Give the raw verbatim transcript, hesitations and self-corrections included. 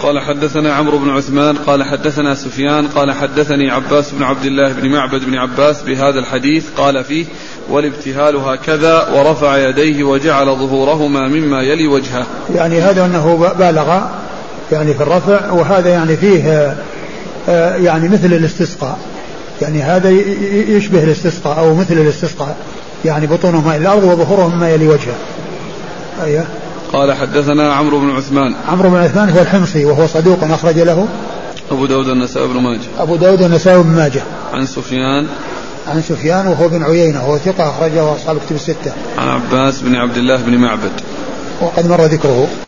قال حدثنا عمرو بن عثمان قال حدثنا سفيان قال حدثني عباس بن عبد الله بن معبد بن عباس بهذا الحديث قال فيه والابتهال هكذا ورفع يديه وجعل ظهورهما مما يلي وجهه. يعني هذا أنه بالغ يعني في الرفع، وهذا يعني فيه يعني مثل الاستسقاء، يعني هذا يشبه الاستسقاء أو مثل الاستسقاء، يعني بطونهما إلى الأرض وظهورهما مما يلي وجهه. أيه. قال حدثنا عمرو بن عثمان. عمرو بن عثمان هو الحمصي وهو صدوق أخرج له أبو داود النسائي بن ماجه. أبو داود النسائي بن ماجه. عن سفيان. عن سفيان وهو بن عيينة وهو ثقة أخرجه أصحاب كتب الستة. عن عباس بن عبد الله بن معبد وقد مر ذكره.